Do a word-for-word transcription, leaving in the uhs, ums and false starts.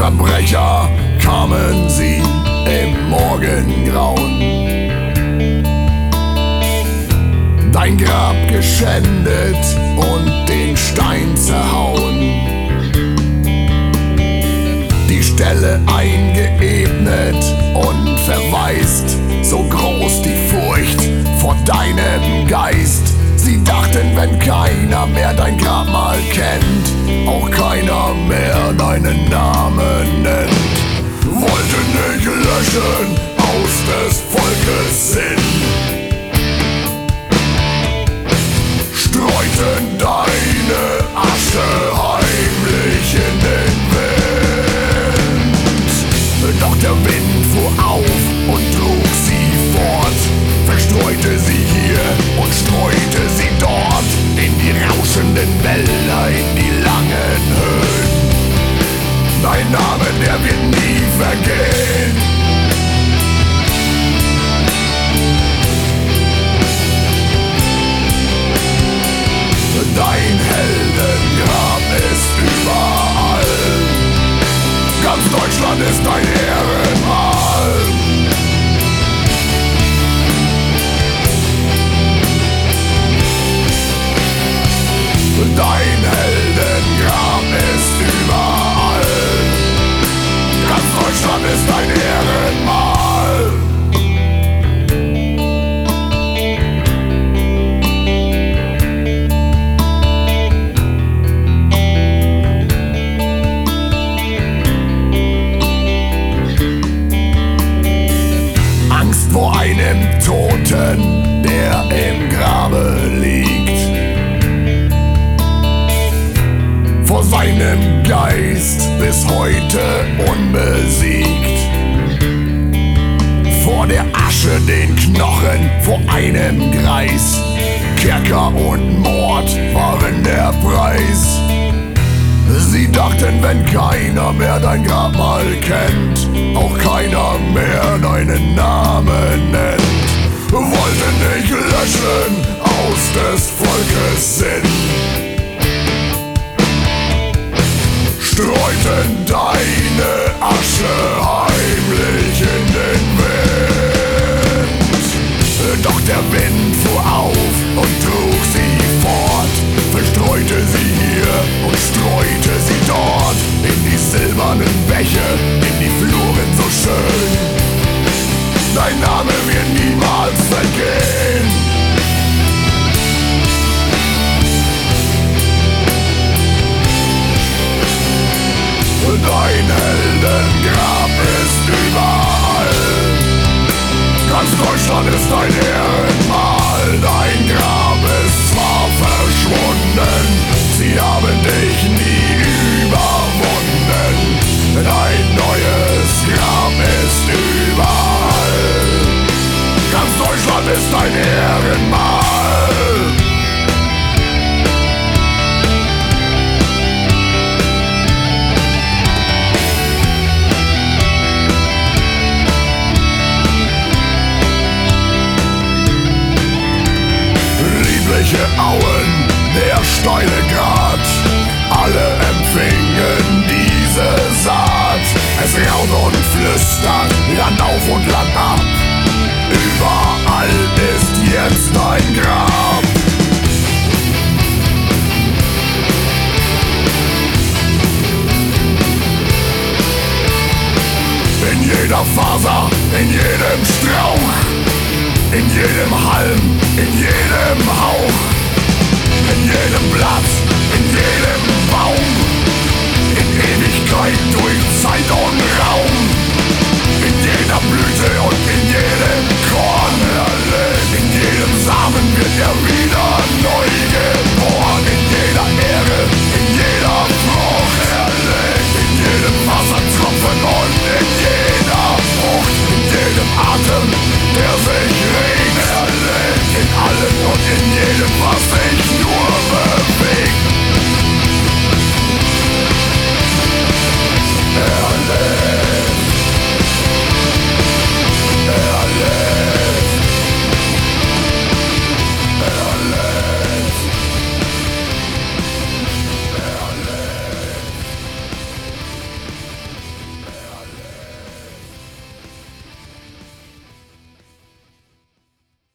Verbrecher kamen sie im Morgengrauen. Dein Grab geschändet und den Stein zerhauen, die Stelle eingeebnet und verwaist, so groß die Furcht vor deinem Geist. Sie dachten, wenn keiner mehr dein Grabmal kennt, auch keiner mehr deinen Namen nennt. Wollten nicht löschen aus des Volkes Sinn, streuten deine Asche heimlich in den Wind. Doch der Wind fuhr auf und trug sie fort, verstreute sie hier und streute sie dort, in die rauschenden Wälder, in die langen Höhen. Dein Name, der wird nie vergehen. Dein Heldengrab ist überall, ganz Deutschland ist dein Ehrenmal. Dein Heldengrab ist überall, ganz Deutschland ist dein Ehrenmal. Angst vor einem Toten, der im Grabe liegt, vor seinem Geist bis heute unbesiegt, vor der Asche den Knochen, vor einem Greis. Kerker und Mord waren der Preis. Sie dachten, wenn keiner mehr dein Grabmal kennt, auch keiner mehr deinen Namen nennt. Wollten dich löschen aus des Volkes Sinn, streuten deine Asche heimlich in den Wind. Doch der Wind fuhr auf und trug sie fort, verstreute sie hier und streute sie dort, in die silbernen Bäche, in die Fluren so schön. Dein Name wird niemals vergehen. Dein Heldengrab ist überall, ganz Deutschland ist dein Ehrenmal. Dein Grab ist zwar verschwunden, sie haben dich nie überwunden. Dein neues Grab ist überall, ganz Deutschland ist dein Ehrenmal. Auen, der steile Grat, alle empfingen diese Saat. Es raut und flüstert, Land auf und Land ab, überall ist jetzt ein Grab. In jeder Faser, in jedem Strauch, in jedem Halm, in jedem Hauch, in jedem Blatt, in jedem Baum